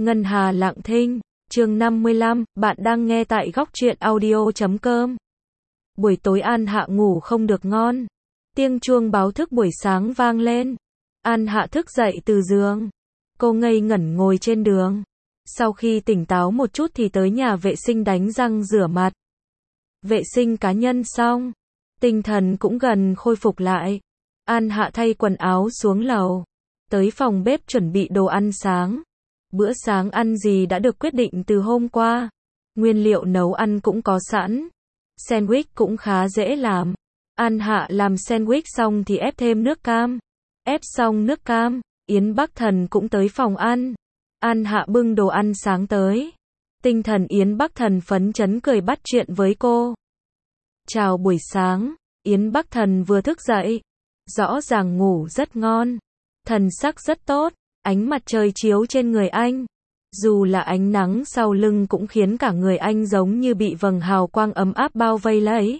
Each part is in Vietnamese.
Ngân Hà Lặng Thinh, chương 55, bạn đang nghe tại góc truyện audio.com. Buổi tối An Hạ ngủ không được ngon. Tiếng chuông báo thức buổi sáng vang lên. An Hạ thức dậy từ giường. Cô ngây ngẩn ngồi trên đường. Sau khi tỉnh táo một chút thì tới nhà vệ sinh đánh răng rửa mặt. Vệ sinh cá nhân xong. Tinh thần cũng gần khôi phục lại. An Hạ thay quần áo xuống lầu. Tới phòng bếp chuẩn bị đồ ăn sáng. Bữa sáng ăn gì đã được quyết định từ hôm qua. Nguyên liệu nấu ăn cũng có sẵn. Sandwich cũng khá dễ làm. An Hạ làm sandwich xong thì ép thêm nước cam. Ép xong nước cam, Yến Bắc Thần cũng tới phòng ăn. An Hạ bưng đồ ăn sáng tới. Tinh thần Yến Bắc Thần phấn chấn cười bắt chuyện với cô. Chào buổi sáng, Yến Bắc Thần vừa thức dậy. Rõ ràng ngủ rất ngon. Thần sắc rất tốt. Ánh mặt trời chiếu trên người anh. Dù là ánh nắng sau lưng cũng khiến cả người anh giống như bị vầng hào quang ấm áp bao vây lấy.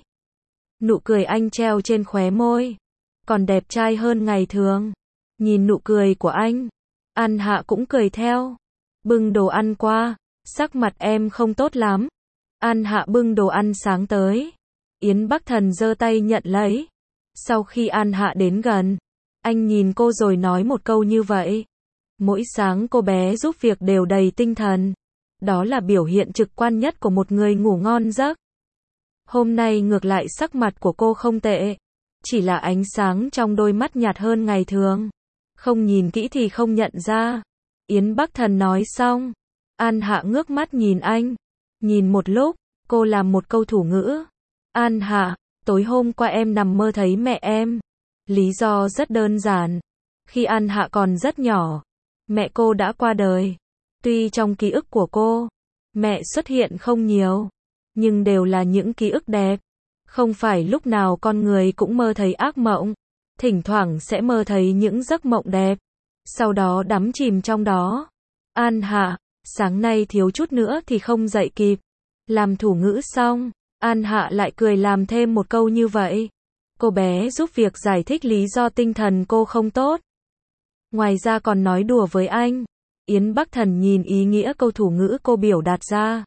Nụ cười anh treo trên khóe môi. Còn đẹp trai hơn ngày thường. Nhìn nụ cười của anh. An Hạ cũng cười theo. Bưng đồ ăn qua. Sắc mặt em không tốt lắm. An Hạ bưng đồ ăn sáng tới. Yến Bắc Thần giơ tay nhận lấy. Sau khi An Hạ đến gần. Anh nhìn cô rồi nói một câu như vậy. Mỗi sáng cô bé giúp việc đều đầy tinh thần. Đó là biểu hiện trực quan nhất của một người ngủ ngon giấc. Hôm nay ngược lại sắc mặt của cô không tệ. Chỉ là ánh sáng trong đôi mắt nhạt hơn ngày thường. Không nhìn kỹ thì không nhận ra. Yến Bắc Thần nói xong. An Hạ ngước mắt nhìn anh. Nhìn một lúc, cô làm một câu thủ ngữ. An Hạ, tối hôm qua em nằm mơ thấy mẹ em. Lý do rất đơn giản. Khi An Hạ còn rất nhỏ, mẹ cô đã qua đời. Tuy trong ký ức của cô, mẹ xuất hiện không nhiều, nhưng đều là những ký ức đẹp. Không phải lúc nào con người cũng mơ thấy ác mộng, thỉnh thoảng sẽ mơ thấy những giấc mộng đẹp, sau đó đắm chìm trong đó. An Hạ, sáng nay thiếu chút nữa thì không dậy kịp. Làm thủ ngữ xong, An Hạ lại cười làm thêm một câu như vậy. Cô bé giúp việc giải thích lý do tinh thần cô không tốt. Ngoài ra còn nói đùa với anh. Yến Bắc Thần nhìn ý nghĩa câu thủ ngữ cô biểu đạt ra.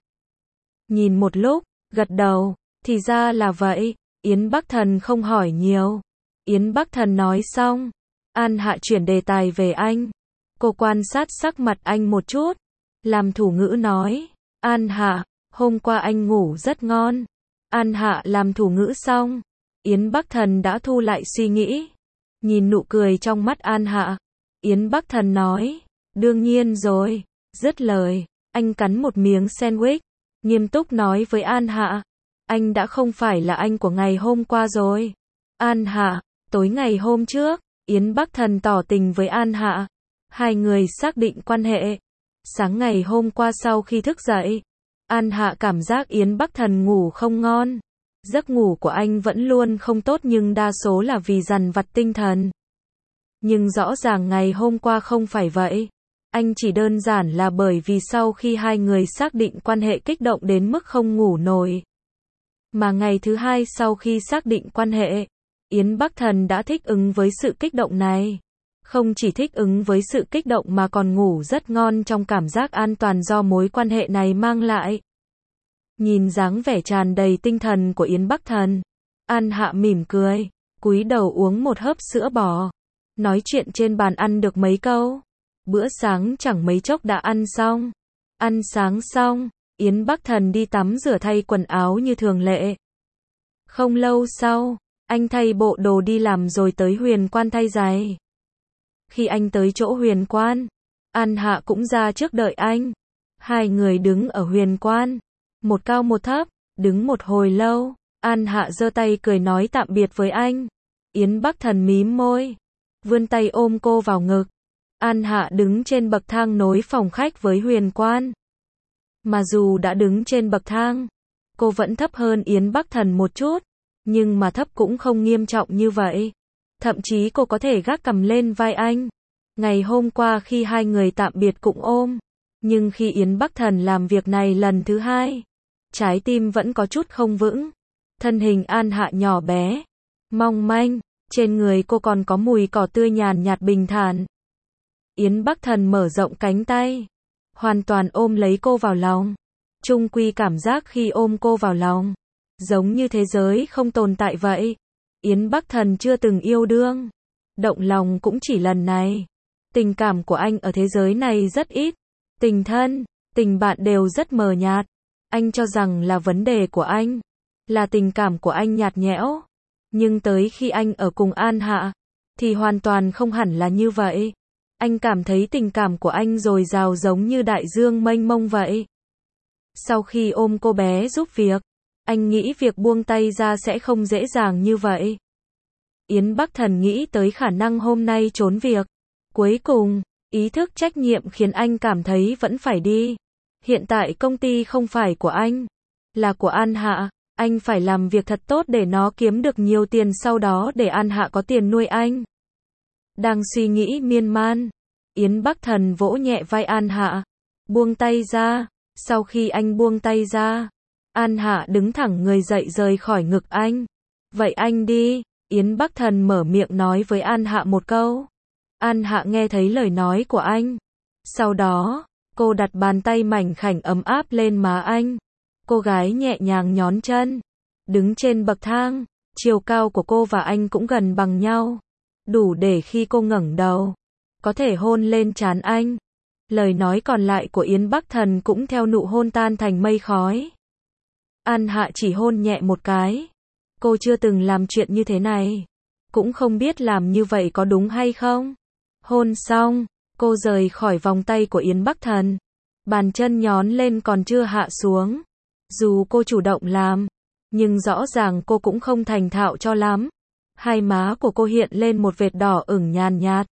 Nhìn một lúc, gật đầu, thì ra là vậy. Yến Bắc Thần không hỏi nhiều. Yến Bắc Thần nói xong. An Hạ chuyển đề tài về anh. Cô quan sát sắc mặt anh một chút. Làm thủ ngữ nói. An Hạ, hôm qua anh ngủ rất ngon. An Hạ làm thủ ngữ xong. Yến Bắc Thần đã thu lại suy nghĩ. Nhìn nụ cười trong mắt An Hạ. Yến Bắc Thần nói. Đương nhiên rồi. Dứt lời, anh cắn một miếng sandwich. Nghiêm túc nói với An Hạ. Anh đã không phải là anh của ngày hôm qua rồi. An Hạ, tối ngày hôm trước, Yến Bắc Thần tỏ tình với An Hạ. Hai người xác định quan hệ. Sáng ngày hôm qua sau khi thức dậy, An Hạ cảm giác Yến Bắc Thần ngủ không ngon. Giấc ngủ của anh vẫn luôn không tốt nhưng đa số là vì dằn vặt tinh thần. Nhưng rõ ràng ngày hôm qua không phải vậy. Anh chỉ đơn giản là bởi vì sau khi hai người xác định quan hệ kích động đến mức không ngủ nổi. Mà ngày thứ hai sau khi xác định quan hệ, Yến Bắc Thần đã thích ứng với sự kích động này. Không chỉ thích ứng với sự kích động mà còn ngủ rất ngon trong cảm giác an toàn do mối quan hệ này mang lại. Nhìn dáng vẻ tràn đầy tinh thần của Yến Bắc Thần, An Hạ mỉm cười, cúi đầu uống một hớp sữa bò. Nói chuyện trên bàn ăn được mấy câu. Bữa sáng chẳng mấy chốc đã ăn xong. Ăn sáng xong, Yến Bắc Thần đi tắm rửa thay quần áo như thường lệ. Không lâu sau, anh thay bộ đồ đi làm rồi tới Huyền Quan thay giày. Khi anh tới chỗ Huyền Quan, An Hạ cũng ra trước đợi anh. Hai người đứng ở Huyền Quan, một cao một thấp, đứng một hồi lâu. An Hạ giơ tay cười nói tạm biệt với anh. Yến Bắc Thần mím môi, vươn tay ôm cô vào ngực. An Hạ đứng trên bậc thang nối phòng khách với Huyền Quan. Mà dù đã đứng trên bậc thang, cô vẫn thấp hơn Yến Bắc Thần một chút, nhưng mà thấp cũng không nghiêm trọng như vậy. Thậm chí cô có thể gác cằm lên vai anh. Ngày hôm qua khi hai người tạm biệt cũng ôm, nhưng khi Yến Bắc Thần làm việc này lần thứ hai, trái tim vẫn có chút không vững. Thân hình An Hạ nhỏ bé, mong manh, trên người cô còn có mùi cỏ tươi nhàn nhạt bình thản. Yến Bắc Thần mở rộng cánh tay, hoàn toàn ôm lấy cô vào lòng. Chung quy cảm giác khi ôm cô vào lòng, giống như thế giới không tồn tại vậy. Yến Bắc Thần chưa từng yêu đương, động lòng cũng chỉ lần này. Tình cảm của anh ở thế giới này rất ít. Tình thân, tình bạn đều rất mờ nhạt. Anh cho rằng là vấn đề của anh, là tình cảm của anh nhạt nhẽo. Nhưng tới khi anh ở cùng An Hạ, thì hoàn toàn không hẳn là như vậy. Anh cảm thấy tình cảm của anh dồi dào giống như đại dương mênh mông vậy. Sau khi ôm cô bé giúp việc, anh nghĩ việc buông tay ra sẽ không dễ dàng như vậy. Yến Bắc Thần nghĩ tới khả năng hôm nay trốn việc. Cuối cùng, ý thức trách nhiệm khiến anh cảm thấy vẫn phải đi. Hiện tại công ty không phải của anh, là của An Hạ. Anh phải làm việc thật tốt để nó kiếm được nhiều tiền, sau đó để An Hạ có tiền nuôi anh. Đang suy nghĩ miên man, Yến Bắc Thần vỗ nhẹ vai An Hạ, buông tay ra. Sau khi anh buông tay ra, An Hạ đứng thẳng người dậy rời khỏi ngực anh. Vậy anh đi, Yến Bắc Thần mở miệng nói với An Hạ một câu. An Hạ nghe thấy lời nói của anh. Sau đó, cô đặt bàn tay mảnh khảnh ấm áp lên má anh. Cô gái nhẹ nhàng nhón chân, đứng trên bậc thang. Chiều cao của cô và anh cũng gần bằng nhau, đủ để khi cô ngẩng đầu, có thể hôn lên trán anh. Lời nói còn lại của Yến Bắc Thần cũng theo nụ hôn tan thành mây khói. An Hạ chỉ hôn nhẹ một cái. Cô chưa từng làm chuyện như thế này, cũng không biết làm như vậy có đúng hay không. Hôn xong, cô rời khỏi vòng tay của Yến Bắc Thần. Bàn chân nhón lên còn chưa hạ xuống. Dù cô chủ động làm, nhưng rõ ràng cô cũng không thành thạo cho lắm. Hai má của cô hiện lên một vệt đỏ ửng nhàn nhạt.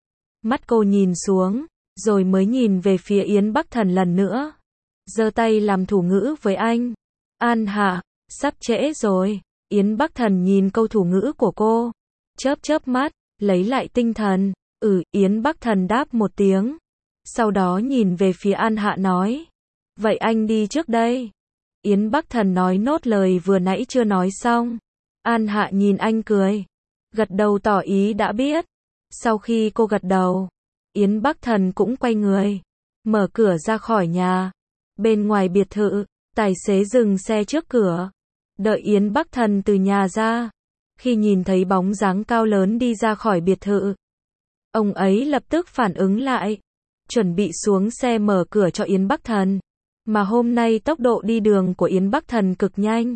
Mắt cô nhìn xuống, rồi mới nhìn về phía Yến Bắc Thần lần nữa. Giơ tay làm thủ ngữ với anh. An Hạ, sắp trễ rồi. Yến Bắc Thần nhìn câu thủ ngữ của cô, chớp chớp mắt, lấy lại tinh thần. Yến Bắc Thần đáp một tiếng. Sau đó nhìn về phía An Hạ nói. Vậy anh đi trước đây. Yến Bắc Thần nói nốt lời vừa nãy chưa nói xong. An Hạ nhìn anh cười, gật đầu tỏ ý đã biết. Sau khi cô gật đầu, Yến Bắc Thần cũng quay người, mở cửa ra khỏi nhà. Bên ngoài biệt thự, tài xế dừng xe trước cửa, đợi Yến Bắc Thần từ nhà ra. Khi nhìn thấy bóng dáng cao lớn đi ra khỏi biệt thự, ông ấy lập tức phản ứng lại, chuẩn bị xuống xe mở cửa cho Yến Bắc Thần. Mà hôm nay tốc độ đi đường của Yến Bắc Thần cực nhanh.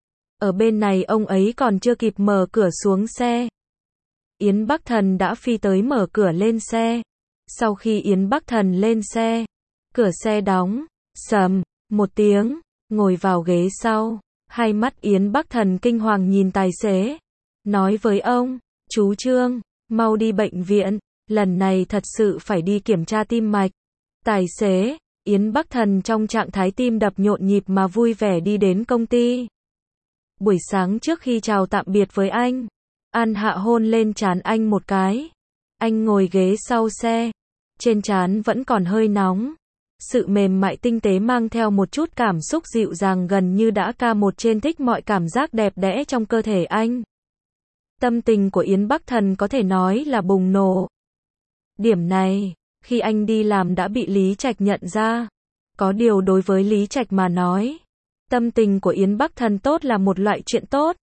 Ở bên này ông ấy còn chưa kịp mở cửa xuống xe, Yến Bắc Thần đã phi tới mở cửa lên xe. Sau khi Yến Bắc Thần lên xe, cửa xe đóng, sầm, một tiếng, ngồi vào ghế sau. Hai mắt Yến Bắc Thần kinh hoàng nhìn tài xế, nói với ông, chú Trương, mau đi bệnh viện, lần này thật sự phải đi kiểm tra tim mạch. Tài xế, Yến Bắc Thần trong trạng thái tim đập nhộn nhịp mà vui vẻ đi đến công ty. Buổi sáng trước khi chào tạm biệt với anh, An Hạ hôn lên trán anh một cái. Anh ngồi ghế sau xe, trên trán vẫn còn hơi nóng. Sự mềm mại tinh tế mang theo một chút cảm xúc dịu dàng gần như đã ca một trên thích mọi cảm giác đẹp đẽ trong cơ thể anh. Tâm tình của Yến Bắc Thần có thể nói là bùng nổ. Điểm này, khi anh đi làm đã bị Lý Trạch nhận ra. Có điều đối với Lý Trạch mà nói, tâm tình của Yến Bắc Thần tốt là một loại chuyện tốt.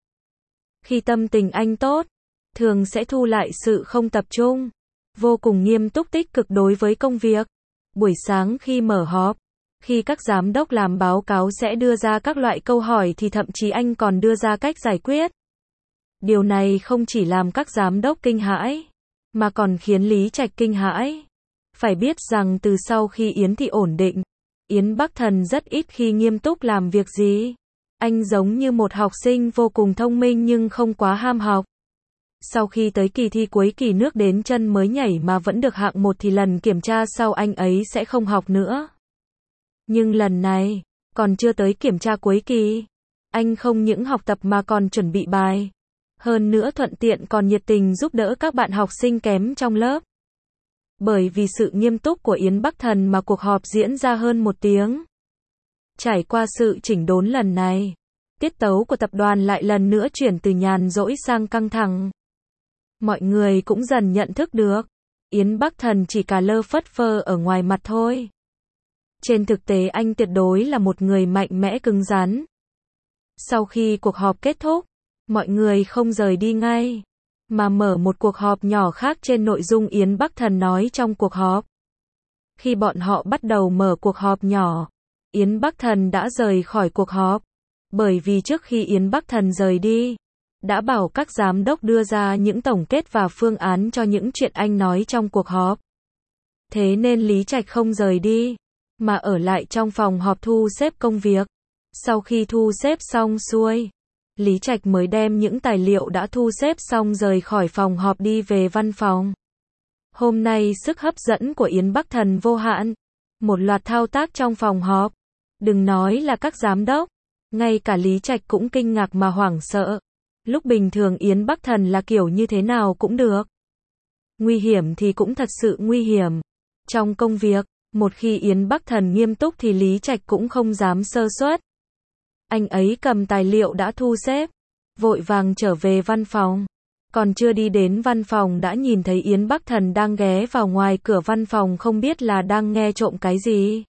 Khi tâm tình anh tốt, thường sẽ thu lại sự không tập trung, vô cùng nghiêm túc tích cực đối với công việc. Buổi sáng khi mở họp, khi các giám đốc làm báo cáo sẽ đưa ra các loại câu hỏi thì thậm chí anh còn đưa ra cách giải quyết. Điều này không chỉ làm các giám đốc kinh hãi, mà còn khiến Lý Trạch kinh hãi. Phải biết rằng từ sau khi Yến Thị ổn định, Yến Bắc Thần rất ít khi nghiêm túc làm việc gì. Anh giống như một học sinh vô cùng thông minh nhưng không quá ham học. Sau khi tới kỳ thi cuối kỳ nước đến chân mới nhảy mà vẫn được hạng 1 thì lần kiểm tra sau anh ấy sẽ không học nữa. Nhưng lần này, còn chưa tới kiểm tra cuối kỳ, anh không những học tập mà còn chuẩn bị bài. Hơn nữa thuận tiện còn nhiệt tình giúp đỡ các bạn học sinh kém trong lớp. Bởi vì sự nghiêm túc của Yến Bắc Thần mà cuộc họp diễn ra hơn 1 tiếng. Trải qua sự chỉnh đốn lần này, tiết tấu của tập đoàn lại lần nữa chuyển từ nhàn rỗi sang căng thẳng. Mọi người cũng dần nhận thức được, Yến Bắc Thần chỉ cà lơ phất phơ ở ngoài mặt thôi. Trên thực tế anh tuyệt đối là một người mạnh mẽ cứng rắn. Sau khi cuộc họp kết thúc, mọi người không rời đi ngay, mà mở một cuộc họp nhỏ khác trên nội dung Yến Bắc Thần nói trong cuộc họp. Khi bọn họ bắt đầu mở cuộc họp nhỏ, Yến Bắc Thần đã rời khỏi cuộc họp, bởi vì trước khi Yến Bắc Thần rời đi, đã bảo các giám đốc đưa ra những tổng kết và phương án cho những chuyện anh nói trong cuộc họp. Thế nên Lý Trạch không rời đi, mà ở lại trong phòng họp thu xếp công việc. Sau khi thu xếp xong xuôi, Lý Trạch mới đem những tài liệu đã thu xếp xong rời khỏi phòng họp đi về văn phòng. Hôm nay sức hấp dẫn của Yến Bắc Thần vô hạn. Một loạt thao tác trong phòng họp. Đừng nói là các giám đốc, ngay cả Lý Trạch cũng kinh ngạc mà hoảng sợ. Lúc bình thường Yến Bắc Thần là kiểu như thế nào cũng được. Nguy hiểm thì cũng thật sự nguy hiểm. Trong công việc, một khi Yến Bắc Thần nghiêm túc thì Lý Trạch cũng không dám sơ suất. Anh ấy cầm tài liệu đã thu xếp, vội vàng trở về văn phòng. Còn chưa đi đến văn phòng đã nhìn thấy Yến Bắc Thần đang ghé vào ngoài cửa văn phòng, không biết là đang nghe trộm cái gì.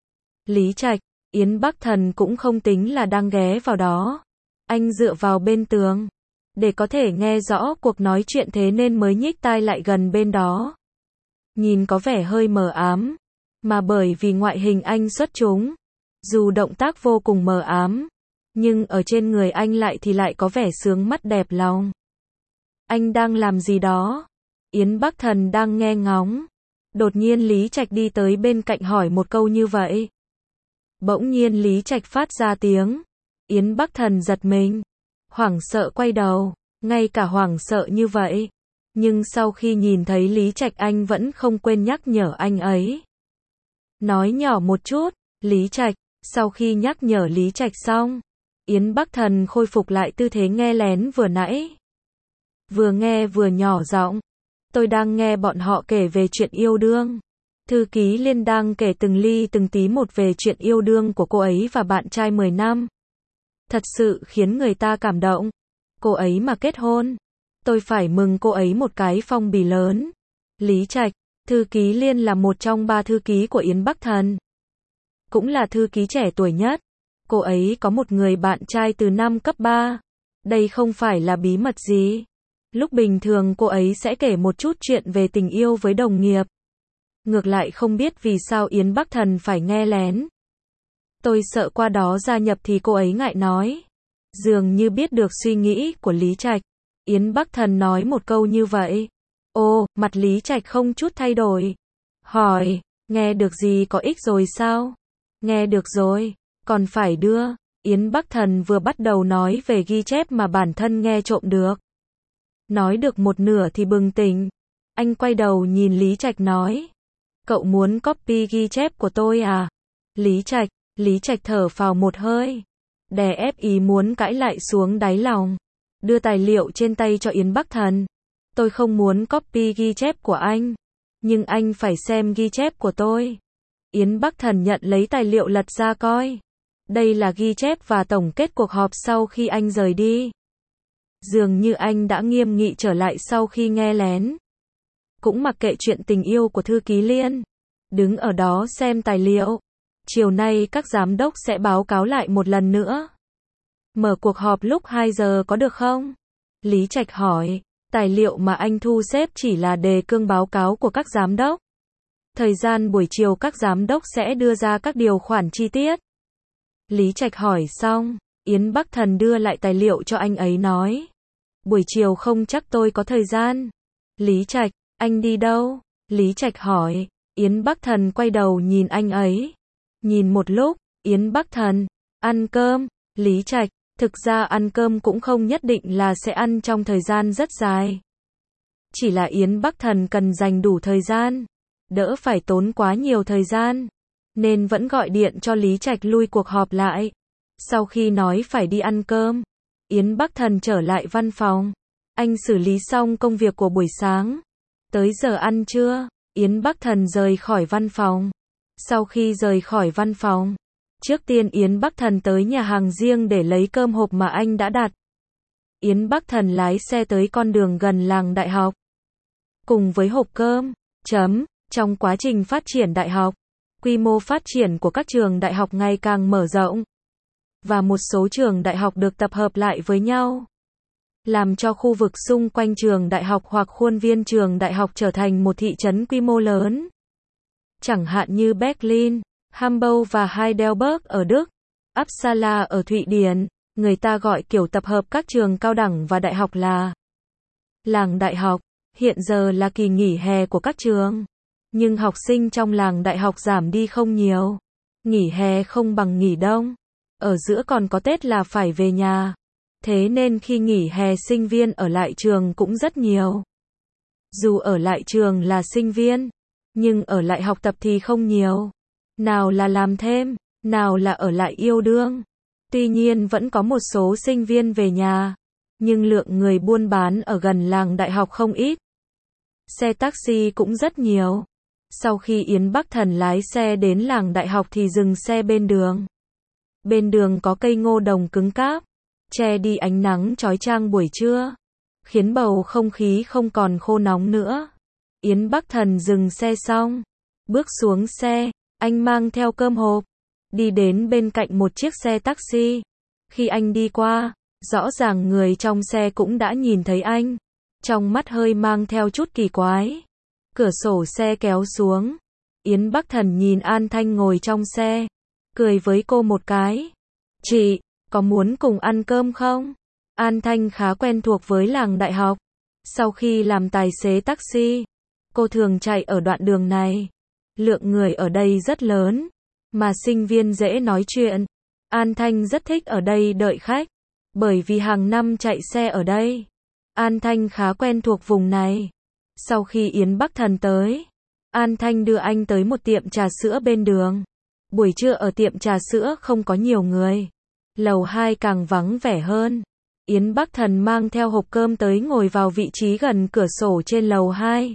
Lý Trạch, Yến Bắc Thần cũng không tính là đang ghé vào đó. Anh dựa vào bên tường, để có thể nghe rõ cuộc nói chuyện, thế nên mới nhích tai lại gần bên đó. Nhìn có vẻ hơi mờ ám, mà bởi vì ngoại hình anh xuất chúng, dù động tác vô cùng mờ ám, nhưng ở trên người anh lại có vẻ sướng mắt đẹp lòng. Anh đang làm gì đó? Yến Bắc Thần đang nghe ngóng. Đột nhiên Lý Trạch đi tới bên cạnh hỏi một câu như vậy. Bỗng nhiên Lý Trạch phát ra tiếng. Yến Bắc Thần giật mình, hoảng sợ quay đầu, ngay cả hoảng sợ như vậy. Nhưng sau khi nhìn thấy Lý Trạch anh vẫn không quên nhắc nhở anh ấy. Nói nhỏ một chút, Lý Trạch. Sau khi nhắc nhở Lý Trạch xong, Yến Bắc Thần khôi phục lại tư thế nghe lén vừa nãy. Vừa nghe vừa nhỏ giọng. Tôi đang nghe bọn họ kể về chuyện yêu đương. Thư ký Liên đang kể từng ly từng tí một về chuyện yêu đương của cô ấy và bạn trai 10 năm. Thật sự khiến người ta cảm động. Cô ấy mà kết hôn, tôi phải mừng cô ấy một cái phong bì lớn. Lý Trạch, thư ký Liên là một trong 3 thư ký của Yến Bắc Thần. Cũng là thư ký trẻ tuổi nhất. Cô ấy có một người bạn trai từ năm cấp 3. Đây không phải là bí mật gì. Lúc bình thường cô ấy sẽ kể một chút chuyện về tình yêu với đồng nghiệp. Ngược lại không biết vì sao Yến Bắc Thần phải nghe lén. Tôi sợ qua đó gia nhập thì cô ấy ngại nói. Dường như biết được suy nghĩ của Lý Trạch, Yến Bắc Thần nói một câu như vậy. Ô, mặt Lý Trạch không chút thay đổi. Hỏi, nghe được gì có ích rồi sao? Nghe được rồi, còn phải đưa. Yến Bắc Thần vừa bắt đầu nói về ghi chép mà bản thân nghe trộm được. Nói được một nửa thì bừng tỉnh. Anh quay đầu nhìn Lý Trạch nói. Cậu muốn copy ghi chép của tôi à? Lý Trạch thở phào một hơi. Đè ép ý muốn cãi lại xuống đáy lòng. Đưa tài liệu trên tay cho Yến Bắc Thần. Tôi không muốn copy ghi chép của anh. Nhưng anh phải xem ghi chép của tôi. Yến Bắc Thần nhận lấy tài liệu lật ra coi. Đây là ghi chép và tổng kết cuộc họp sau khi anh rời đi. Dường như anh đã nghiêm nghị trở lại sau khi nghe lén. Cũng mặc kệ chuyện tình yêu của thư ký Liên. Đứng ở đó xem tài liệu. Chiều nay các giám đốc sẽ báo cáo lại một lần nữa. Mở cuộc họp lúc 2 giờ có được không? Lý Trạch hỏi. Tài liệu mà anh thu xếp chỉ là đề cương báo cáo của các giám đốc. Thời gian buổi chiều các giám đốc sẽ đưa ra các điều khoản chi tiết. Lý Trạch hỏi xong, Yến Bắc Thần đưa lại tài liệu cho anh ấy nói. Buổi chiều không chắc tôi có thời gian. Lý Trạch, anh đi đâu? Lý Trạch hỏi. Yến Bắc Thần quay đầu nhìn anh ấy. Nhìn một lúc, Yến Bắc Thần, ăn cơm. Lý Trạch, thực ra ăn cơm cũng không nhất định là sẽ ăn trong thời gian rất dài. Chỉ là Yến Bắc Thần cần dành đủ thời gian, đỡ phải tốn quá nhiều thời gian, nên vẫn gọi điện cho Lý Trạch lui cuộc họp lại. Sau khi nói phải đi ăn cơm, Yến Bắc Thần trở lại văn phòng. Anh xử lý xong công việc của buổi sáng. Tới giờ ăn trưa, Yến Bắc Thần rời khỏi văn phòng. Sau khi rời khỏi văn phòng, trước tiên Yến Bắc Thần tới nhà hàng riêng để lấy cơm hộp mà anh đã đặt. Yến Bắc Thần lái xe tới con đường gần làng đại học. Cùng với hộp cơm, trong quá trình phát triển đại học, quy mô phát triển của các trường đại học ngày càng mở rộng, và một số trường đại học được tập hợp lại với nhau, làm cho khu vực xung quanh trường đại học hoặc khuôn viên trường đại học trở thành một thị trấn quy mô lớn. Chẳng hạn như Berlin, Hamburg và Heidelberg ở Đức, Uppsala ở Thụy Điển, người ta gọi kiểu tập hợp các trường cao đẳng và đại học là làng đại học. Hiện giờ là kỳ nghỉ hè của các trường, nhưng học sinh trong làng đại học giảm đi không nhiều. Nghỉ hè không bằng nghỉ đông, ở giữa còn có Tết là phải về nhà. Thế nên khi nghỉ hè sinh viên ở lại trường cũng rất nhiều. Dù ở lại trường là sinh viên, nhưng ở lại học tập thì không nhiều. Nào là làm thêm, nào là ở lại yêu đương. Tuy nhiên vẫn có một số sinh viên về nhà, nhưng lượng người buôn bán ở gần làng đại học không ít. Xe taxi cũng rất nhiều. Sau khi Yến Bắc Thần lái xe đến làng đại học thì dừng xe bên đường. Bên đường có cây ngô đồng cứng cáp, che đi ánh nắng chói chang buổi trưa, khiến bầu không khí không còn khô nóng nữa. Yến Bắc Thần dừng xe xong, bước xuống xe, anh mang theo cơm hộp, đi đến bên cạnh một chiếc xe taxi. Khi anh đi qua, rõ ràng người trong xe cũng đã nhìn thấy anh, trong mắt hơi mang theo chút kỳ quái. Cửa sổ xe kéo xuống, Yến Bắc Thần nhìn An Thanh ngồi trong xe, cười với cô một cái. Chị, có muốn cùng ăn cơm không? An Thanh khá quen thuộc với làng đại học. Sau khi làm tài xế taxi, cô thường chạy ở đoạn đường này. Lượng người ở đây rất lớn, mà sinh viên dễ nói chuyện. An Thanh rất thích ở đây đợi khách, bởi vì hàng năm chạy xe ở đây. An Thanh khá quen thuộc vùng này. Sau khi Yến Bắc Thần tới, An Thanh đưa anh tới một tiệm trà sữa bên đường. Buổi trưa ở tiệm trà sữa không có nhiều người. Lầu 2 càng vắng vẻ hơn. Yến Bắc Thần mang theo hộp cơm tới ngồi vào vị trí gần cửa sổ trên lầu 2.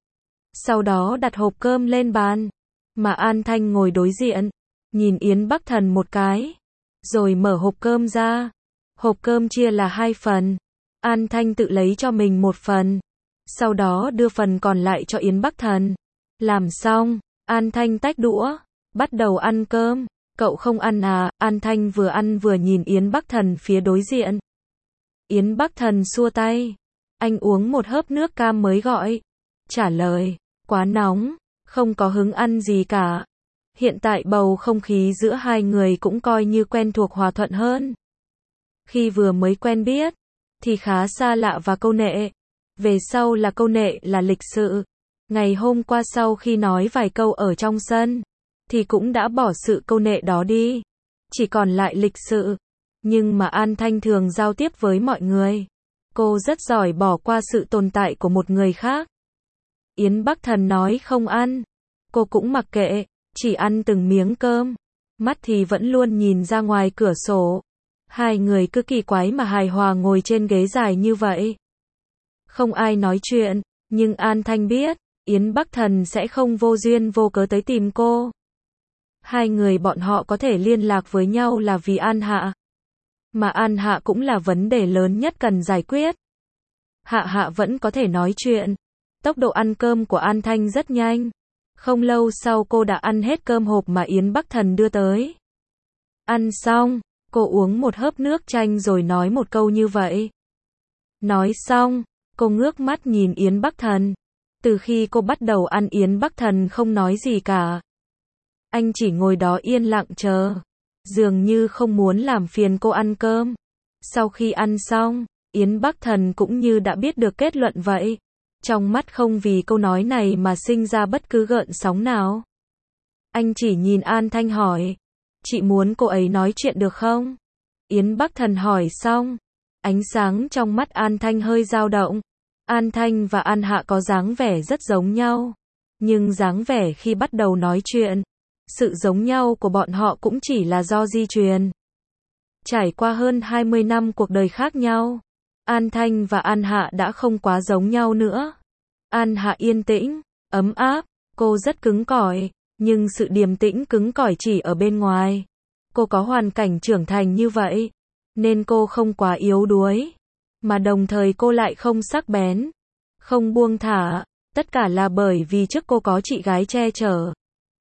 Sau đó đặt hộp cơm lên bàn, mà An Thanh ngồi đối diện, nhìn Yến Bắc Thần một cái, rồi mở hộp cơm ra. Hộp cơm chia là 2 phần. An Thanh tự lấy cho mình một phần, sau đó đưa phần còn lại cho Yến Bắc Thần. Làm xong, An Thanh tách đũa, bắt đầu ăn cơm. Cậu không ăn à? An Thanh vừa ăn vừa nhìn Yến Bắc Thần phía đối diện. Yến Bắc Thần xua tay. Anh uống một hớp nước cam mới gọi. Trả lời, quá nóng, không có hứng ăn gì cả. Hiện tại bầu không khí giữa hai người cũng coi như quen thuộc hòa thuận hơn. Khi vừa mới quen biết, thì khá xa lạ và câu nệ. Về sau là câu nệ là lịch sự. Ngày hôm qua sau khi nói vài câu ở trong sân, thì cũng đã bỏ sự câu nệ đó đi. Chỉ còn lại lịch sự. Nhưng mà An Thanh thường giao tiếp với mọi người. Cô rất giỏi bỏ qua sự tồn tại của một người khác. Yến Bắc Thần nói không ăn. Cô cũng mặc kệ, chỉ ăn từng miếng cơm. Mắt thì vẫn luôn nhìn ra ngoài cửa sổ. Hai người cứ kỳ quái mà hài hòa ngồi trên ghế dài như vậy. Không ai nói chuyện, nhưng An Thanh biết, Yến Bắc Thần sẽ không vô duyên vô cớ tới tìm cô. Hai người bọn họ có thể liên lạc với nhau là vì An Hạ. Mà An Hạ cũng là vấn đề lớn nhất cần giải quyết. Hạ Hạ vẫn có thể nói chuyện. Tốc độ ăn cơm của An Thanh rất nhanh. Không lâu sau cô đã ăn hết cơm hộp mà Yến Bắc Thần đưa tới. Ăn xong, cô uống một hớp nước chanh rồi nói một câu như vậy. Nói xong, cô ngước mắt nhìn Yến Bắc Thần. Từ khi cô bắt đầu ăn Yến Bắc Thần không nói gì cả. Anh chỉ ngồi đó yên lặng chờ. Dường như không muốn làm phiền cô ăn cơm. Sau khi ăn xong, Yến Bắc Thần cũng như đã biết được kết luận vậy. Trong mắt không vì câu nói này mà sinh ra bất cứ gợn sóng nào. Anh chỉ nhìn An Thanh hỏi. Chị muốn cô ấy nói chuyện được không? Yến Bắc Thần hỏi xong. Ánh sáng trong mắt An Thanh hơi dao động. An Thanh và An Hạ có dáng vẻ rất giống nhau. Nhưng dáng vẻ khi bắt đầu nói chuyện, sự giống nhau của bọn họ cũng chỉ là do di truyền. Trải qua hơn 20 năm cuộc đời khác nhau, An Thanh và An Hạ đã không quá giống nhau nữa. An Hạ yên tĩnh, ấm áp, cô rất cứng cỏi, nhưng sự điềm tĩnh cứng cỏi chỉ ở bên ngoài. Cô có hoàn cảnh trưởng thành như vậy, nên cô không quá yếu đuối, mà đồng thời cô lại không sắc bén, không buông thả, tất cả là bởi vì trước cô có chị gái che chở.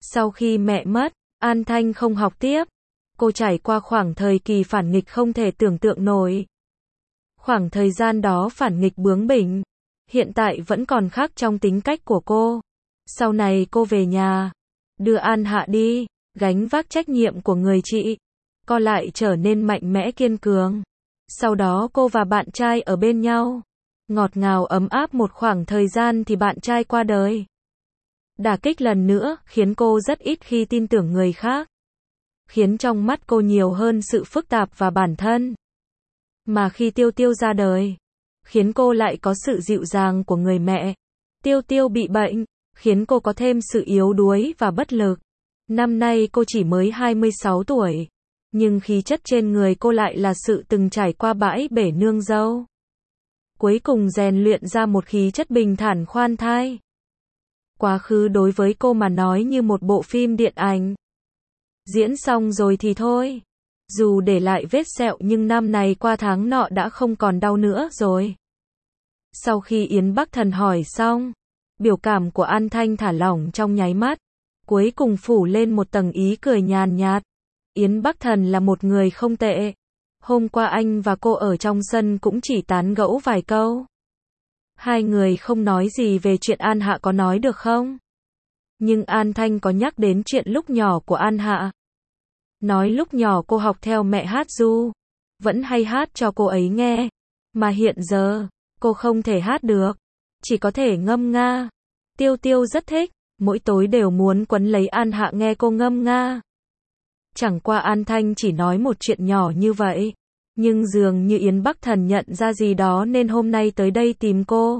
Sau khi mẹ mất, An Thanh không học tiếp. Cô trải qua khoảng thời kỳ phản nghịch không thể tưởng tượng nổi. Khoảng thời gian đó phản nghịch bướng bỉnh, hiện tại vẫn còn khác trong tính cách của cô. Sau này cô về nhà, đưa An Hạ đi, gánh vác trách nhiệm của người chị. Cô lại trở nên mạnh mẽ kiên cường. Sau đó cô và bạn trai ở bên nhau. Ngọt ngào ấm áp một khoảng thời gian thì bạn trai qua đời. Đả kích lần nữa, khiến cô rất ít khi tin tưởng người khác. Khiến trong mắt cô nhiều hơn sự phức tạp và bản thân. Mà khi Tiêu Tiêu ra đời, khiến cô lại có sự dịu dàng của người mẹ. Tiêu Tiêu bị bệnh, khiến cô có thêm sự yếu đuối và bất lực. Năm nay cô chỉ mới 26 tuổi. Nhưng khí chất trên người cô lại là sự từng trải qua bãi bể nương dâu. Cuối cùng rèn luyện ra một khí chất bình thản khoan thai. Quá khứ đối với cô mà nói như một bộ phim điện ảnh. Diễn xong rồi thì thôi. Dù để lại vết sẹo nhưng năm này qua tháng nọ đã không còn đau nữa rồi. Sau khi Yến Bắc Thần hỏi xong, biểu cảm của An Thanh thả lỏng trong nháy mắt. Cuối cùng phủ lên một tầng ý cười nhàn nhạt. Yến Bắc Thần là một người không tệ. Hôm qua anh và cô ở trong sân cũng chỉ tán gẫu vài câu. Hai người không nói gì về chuyện An Hạ có nói được không? Nhưng An Thanh có nhắc đến chuyện lúc nhỏ của An Hạ. Nói lúc nhỏ cô học theo mẹ hát ru. Vẫn hay hát cho cô ấy nghe. Mà hiện giờ, cô không thể hát được. Chỉ có thể ngâm nga. Tiêu Tiêu rất thích. Mỗi tối đều muốn quấn lấy An Hạ nghe cô ngâm nga. Chẳng qua An Thanh chỉ nói một chuyện nhỏ như vậy. Nhưng dường như Yến Bắc Thần nhận ra gì đó nên hôm nay tới đây tìm cô.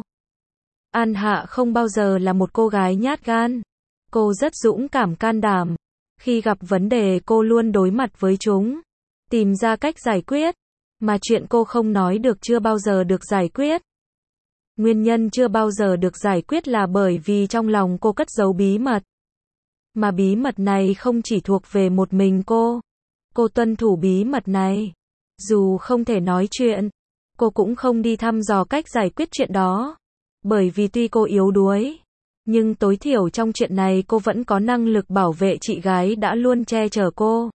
An Hạ không bao giờ là một cô gái nhát gan. Cô rất dũng cảm can đảm. Khi gặp vấn đề cô luôn đối mặt với chúng. Tìm ra cách giải quyết. Mà chuyện cô không nói được chưa bao giờ được giải quyết. Nguyên nhân chưa bao giờ được giải quyết là bởi vì trong lòng cô cất giấu bí mật. Mà bí mật này không chỉ thuộc về một mình cô. Cô tuân thủ bí mật này. Dù không thể nói chuyện, cô cũng không đi thăm dò cách giải quyết chuyện đó. Bởi vì tuy cô yếu đuối, nhưng tối thiểu trong chuyện này cô vẫn có năng lực bảo vệ chị gái đã luôn che chở cô.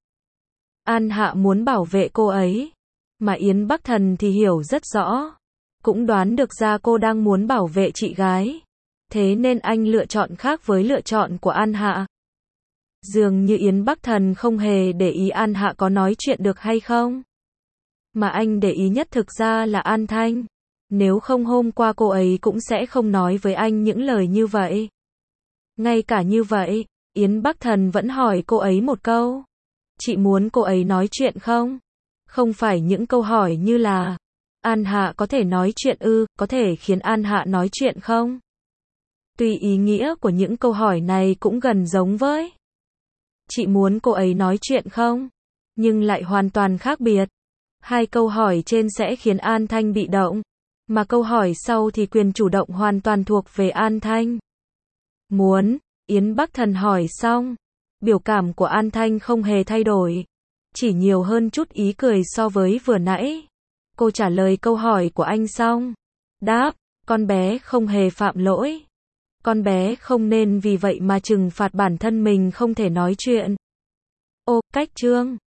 An Hạ muốn bảo vệ cô ấy. Mà Yến Bắc Thần thì hiểu rất rõ. Cũng đoán được ra cô đang muốn bảo vệ chị gái. Thế nên anh lựa chọn khác với lựa chọn của An Hạ. Dường như Yến Bắc Thần không hề để ý An Hạ có nói chuyện được hay không. Mà anh để ý nhất thực ra là An Thanh. Nếu không hôm qua cô ấy cũng sẽ không nói với anh những lời như vậy. Ngay cả như vậy, Yến Bắc Thần vẫn hỏi cô ấy một câu. Chị muốn cô ấy nói chuyện không? Không phải những câu hỏi như là An Hạ có thể nói chuyện ư, có thể khiến An Hạ nói chuyện không? Tuy ý nghĩa của những câu hỏi này cũng gần giống với chị muốn cô ấy nói chuyện không? Nhưng lại hoàn toàn khác biệt. Hai câu hỏi trên sẽ khiến An Thanh bị động. Mà câu hỏi sau thì quyền chủ động hoàn toàn thuộc về An Thanh. Muốn, Yến Bắc Thần hỏi xong. Biểu cảm của An Thanh không hề thay đổi. Chỉ nhiều hơn chút ý cười so với vừa nãy. Cô trả lời câu hỏi của anh xong. Đáp, con bé không hề phạm lỗi. Con bé không nên vì vậy mà trừng phạt bản thân mình không thể nói chuyện. Ô, cách chương.